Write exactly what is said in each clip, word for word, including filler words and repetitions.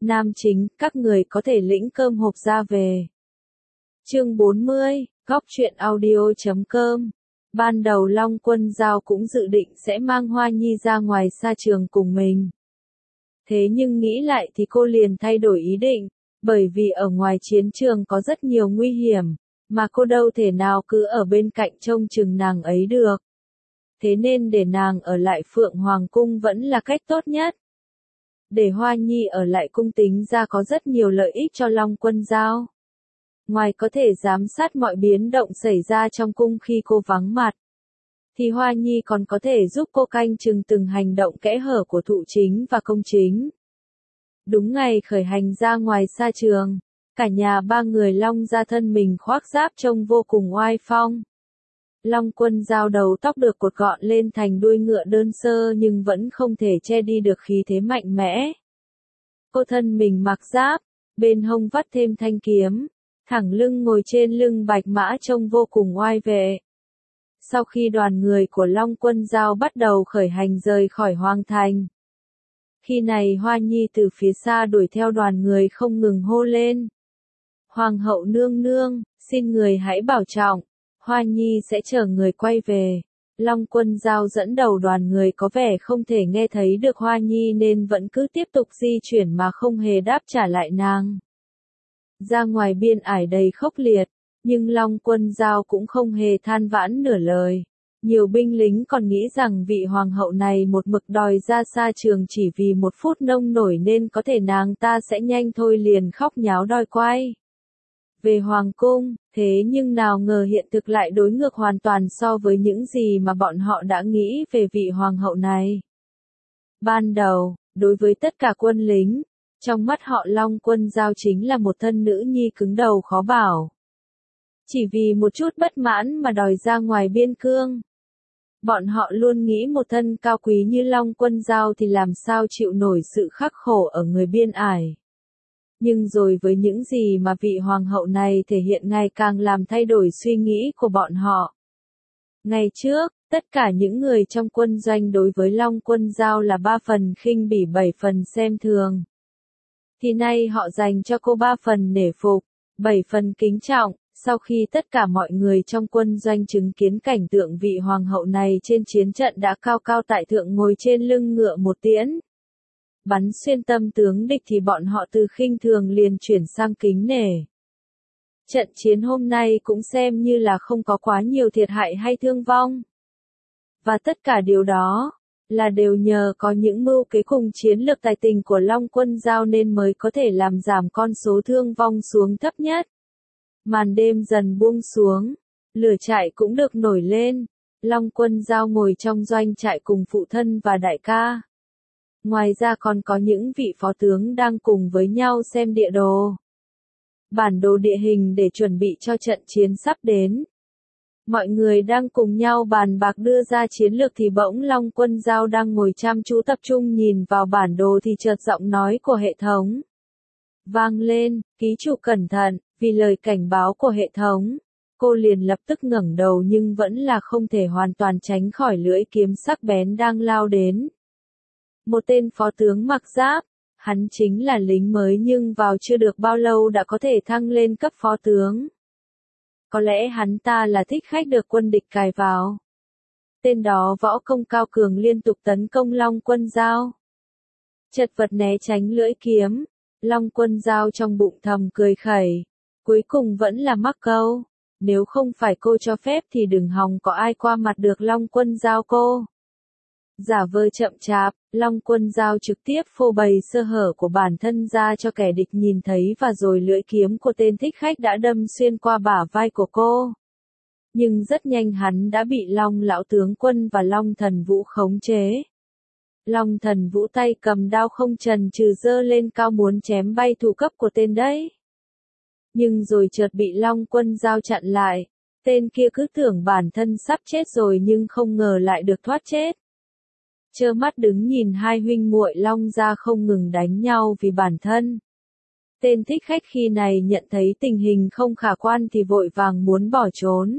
Nam chính, các người có thể lĩnh cơm hộp ra về. Chương bốn mươi, góc truyện audio chấm com. Ban đầu Long Quân Dao cũng dự định sẽ mang Hoa Nhi ra ngoài sa trường cùng mình. Thế nhưng nghĩ lại thì cô liền thay đổi ý định, bởi vì ở ngoài chiến trường có rất nhiều nguy hiểm, mà cô đâu thể nào cứ ở bên cạnh trông chừng nàng ấy được. Thế nên để nàng ở lại Phượng Hoàng Cung vẫn là cách tốt nhất. Để Hoa Nhi ở lại cung tính ra có rất nhiều lợi ích cho Long Quân Dao. Ngoài có thể giám sát mọi biến động xảy ra trong cung khi cô vắng mặt, thì Hoa Nhi còn có thể giúp cô canh chừng từng hành động kẽ hở của thụ chính và công chính. Đúng ngày khởi hành ra ngoài sa trường, cả nhà ba người Long gia thân mình khoác giáp trông vô cùng oai phong. Long Quân Dao đầu tóc được cột gọn lên thành đuôi ngựa đơn sơ nhưng vẫn không thể che đi được khí thế mạnh mẽ. Cô thân mình mặc giáp, bên hông vắt thêm thanh kiếm, thẳng lưng ngồi trên lưng bạch mã trông vô cùng oai vệ. Sau khi đoàn người của Long Quân Dao bắt đầu khởi hành rời khỏi Hoàng Thành, khi này Hoa Nhi từ phía xa đuổi theo đoàn người không ngừng hô lên. Hoàng hậu nương nương, xin người hãy bảo trọng, Hoa Nhi sẽ chờ người quay về. Long Quân Dao dẫn đầu đoàn người có vẻ không thể nghe thấy được Hoa Nhi nên vẫn cứ tiếp tục di chuyển mà không hề đáp trả lại nàng. Ra ngoài biên ải đầy khốc liệt, nhưng Long Quân Dao cũng không hề than vãn nửa lời. Nhiều binh lính còn nghĩ rằng vị hoàng hậu này một mực đòi ra sa trường chỉ vì một phút nông nổi nên có thể nàng ta sẽ nhanh thôi liền khóc nháo đòi quay về hoàng cung, thế nhưng nào ngờ hiện thực lại đối ngược hoàn toàn so với những gì mà bọn họ đã nghĩ về vị hoàng hậu này. Ban đầu, đối với tất cả quân lính, trong mắt họ Long Quân Dao chính là một thân nữ nhi cứng đầu khó bảo. Chỉ vì một chút bất mãn mà đòi ra ngoài biên cương. Bọn họ luôn nghĩ một thân cao quý như Long Quân Dao thì làm sao chịu nổi sự khắc khổ ở người biên ải. Nhưng rồi với những gì mà vị hoàng hậu này thể hiện ngày càng làm thay đổi suy nghĩ của bọn họ. Ngày trước, tất cả những người trong quân doanh đối với Long Quân Dao là ba phần khinh bỉ bảy phần xem thường. Thì nay họ dành cho cô ba phần nể phục, bảy phần kính trọng. Sau khi tất cả mọi người trong quân doanh chứng kiến cảnh tượng vị hoàng hậu này trên chiến trận đã cao cao tại thượng ngồi trên lưng ngựa một tiễn bắn xuyên tâm tướng địch thì bọn họ từ khinh thường liền chuyển sang kính nể. Trận chiến hôm nay cũng xem như là không có quá nhiều thiệt hại hay thương vong. Và tất cả điều đó là đều nhờ có những mưu kế cùng chiến lược tài tình của Long Quân Dao nên mới có thể làm giảm con số thương vong xuống thấp nhất. Màn đêm dần buông xuống, lửa trại cũng được nổi lên. Long Quân Dao ngồi trong doanh trại cùng phụ thân và đại ca. Ngoài ra còn có những vị phó tướng đang cùng với nhau xem địa đồ, bản đồ địa hình để chuẩn bị cho trận chiến sắp đến. Mọi người đang cùng nhau bàn bạc đưa ra chiến lược thì bỗng Long Quân Dao đang ngồi chăm chú tập trung nhìn vào bản đồ thì chợt giọng nói của hệ thống vang lên, ký chủ cẩn thận. Vì lời cảnh báo của hệ thống, cô liền lập tức ngẩng đầu nhưng vẫn là không thể hoàn toàn tránh khỏi lưỡi kiếm sắc bén đang lao đến. Một tên phó tướng mặc giáp, hắn chính là lính mới nhưng vào chưa được bao lâu đã có thể thăng lên cấp phó tướng. Có lẽ hắn ta là thích khách được quân địch cài vào. Tên đó võ công cao cường liên tục tấn công Long Quân Dao. Chật vật né tránh lưỡi kiếm, Long Quân Dao trong bụng thầm cười khẩy. Cuối cùng vẫn là mắc câu, nếu không phải cô cho phép thì đừng hòng có ai qua mặt được Long Quân Dao cô. Giả vờ chậm chạp, Long Quân Dao trực tiếp phô bày sơ hở của bản thân ra cho kẻ địch nhìn thấy và rồi lưỡi kiếm của tên thích khách đã đâm xuyên qua bả vai của cô. Nhưng rất nhanh hắn đã bị Long Lão Tướng Quân và Long Thần Vũ khống chế. Long Thần Vũ tay cầm đao không chần chừ giơ lên cao muốn chém bay thủ cấp của tên đấy. Nhưng rồi chợt bị Long Quân Dao chặn lại, tên kia cứ tưởng bản thân sắp chết rồi nhưng không ngờ lại được thoát chết. Trơ mắt đứng nhìn hai huynh muội Long gia không ngừng đánh nhau vì bản thân. Tên thích khách khi này nhận thấy tình hình không khả quan thì vội vàng muốn bỏ trốn.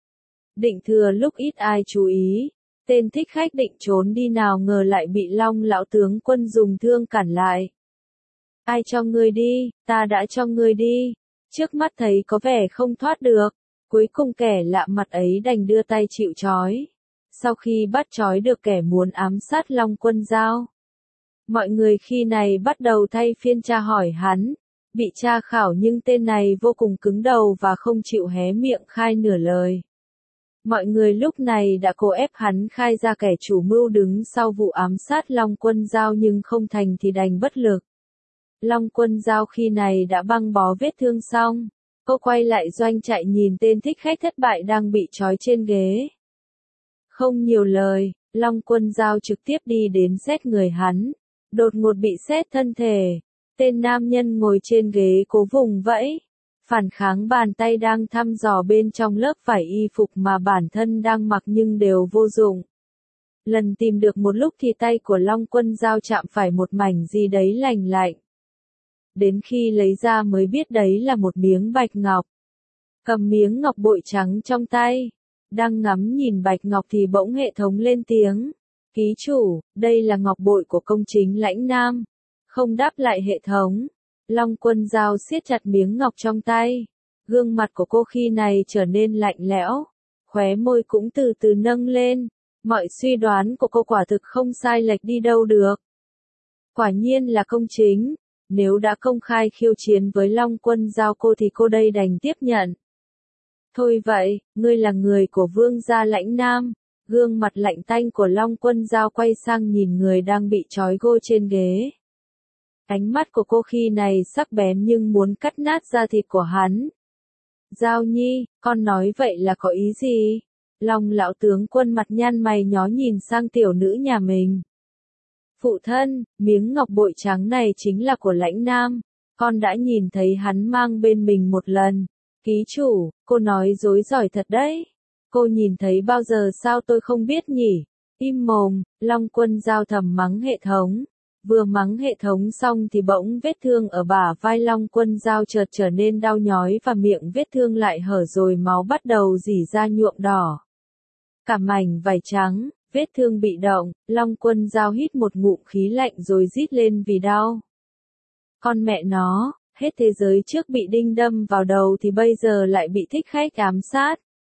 Định thừa lúc ít ai chú ý, tên thích khách định trốn đi nào ngờ lại bị Long Lão Tướng Quân dùng thương cản lại. Ai cho ngươi đi, ta đã cho ngươi đi. Trước mắt thấy có vẻ không thoát được. Cuối cùng kẻ lạ mặt ấy đành đưa tay chịu trói. Sau khi bắt trói được kẻ muốn ám sát Long Quân Dao, mọi người khi này bắt đầu thay phiên tra hỏi hắn. Bị tra khảo nhưng tên này vô cùng cứng đầu và không chịu hé miệng khai nửa lời. Mọi người lúc này đã cố ép hắn khai ra kẻ chủ mưu đứng sau vụ ám sát Long Quân Dao nhưng không thành thì đành bất lực. Long Quân Dao khi này đã băng bó vết thương xong. Cô quay lại doanh trại nhìn tên thích khách thất bại đang bị trói trên ghế. Không nhiều lời, Long Quân Dao trực tiếp đi đến xét người hắn. Đột ngột bị xét thân thể. Tên nam nhân ngồi trên ghế cố vùng vẫy. Phản kháng bàn tay đang thăm dò bên trong lớp vải y phục mà bản thân đang mặc nhưng đều vô dụng. Lần tìm được một lúc thì tay của Long Quân Dao chạm phải một mảnh gì đấy lành lạnh. Đến khi lấy ra mới biết đấy là một miếng bạch ngọc. Cầm miếng ngọc bội trắng trong tay. Đang ngắm nhìn bạch ngọc thì bỗng hệ thống lên tiếng. Ký chủ, đây là ngọc bội của công chính Lãnh Nam. Không đáp lại hệ thống. Long Quân Dao siết chặt miếng ngọc trong tay. Gương mặt của cô khi này trở nên lạnh lẽo. Khóe môi cũng từ từ nâng lên. Mọi suy đoán của cô quả thực không sai lệch đi đâu được. Quả nhiên là công chính. Nếu đã công khai khiêu chiến với Long Quân Dao cô thì cô đây đành tiếp nhận. Thôi vậy, ngươi là người của vương gia Lãnh Nam. Gương mặt lạnh tanh của Long Quân Dao quay sang nhìn người đang bị trói gô trên ghế. Ánh mắt của cô khi này sắc bén nhưng muốn cắt nát da thịt của hắn. Dao Nhi, con nói vậy là có ý gì? Long lão tướng quân mặt nhăn mày nhó nhìn sang tiểu nữ nhà mình. Phụ thân, miếng ngọc bội trắng này chính là của Lãnh Nam. Con đã nhìn thấy hắn mang bên mình một lần. Ký chủ, cô nói dối giỏi thật đấy. Cô nhìn thấy bao giờ sao tôi không biết nhỉ? Im mồm, Long Quân Dao thầm mắng hệ thống. Vừa mắng hệ thống xong thì bỗng vết thương ở bả vai Long Quân Dao chợt trở nên đau nhói và miệng vết thương lại hở rồi máu bắt đầu rỉ ra nhuộm đỏ. Cả mảnh vải trắng, vết thương bị động, Long Quân Dao hít một ngụm khí lạnh rồi rít lên vì đau. Con mẹ nó, hết thế giới trước bị đinh đâm vào đầu thì bây giờ lại bị thích khách ám sát.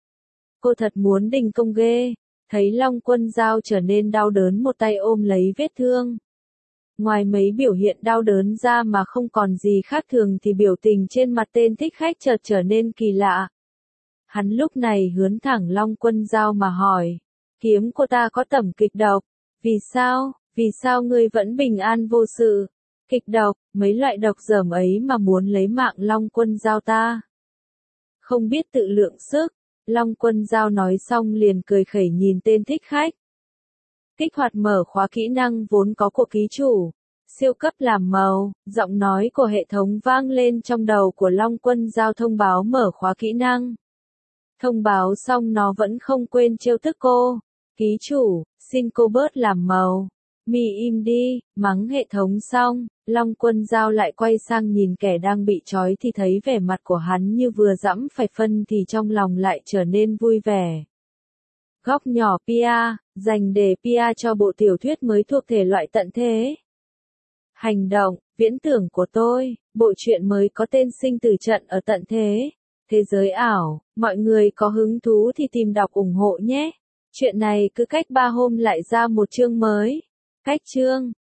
Cô thật muốn đình công ghê. Thấy Long Quân Dao trở nên đau đớn một tay ôm lấy vết thương. Ngoài mấy biểu hiện đau đớn ra mà không còn gì khác thường thì biểu tình trên mặt tên thích khách chợt trở nên kỳ lạ. Hắn lúc này hướng thẳng Long Quân Dao mà hỏi. Kiếm của ta có tẩm kịch độc. Vì sao, vì sao ngươi vẫn bình an vô sự? Kịch độc, mấy loại độc dởm ấy mà muốn lấy mạng Long Quân Dao ta. Không biết tự lượng sức. Long Quân Dao nói xong liền cười khẩy nhìn tên thích khách. Kích hoạt mở khóa kỹ năng vốn có của ký chủ. Siêu cấp làm màu, giọng nói của hệ thống vang lên trong đầu của Long Quân Dao thông báo mở khóa kỹ năng. Thông báo xong nó vẫn không quên trêu tức cô. Ký chủ, xin cô bớt làm màu. Mi im đi, mắng hệ thống xong, Long Quân Dao lại quay sang nhìn kẻ đang bị trói thì thấy vẻ mặt của hắn như vừa dẫm phải phân thì trong lòng lại trở nên vui vẻ. Góc nhỏ pê a, dành để pê a cho bộ tiểu thuyết mới thuộc thể loại tận thế. Hành động, viễn tưởng của tôi, bộ truyện mới có tên Sinh tử trận ở tận thế. Thế giới ảo, mọi người có hứng thú thì tìm đọc ủng hộ nhé. Chuyện này cứ cách ba hôm lại ra một chương mới. Cách chương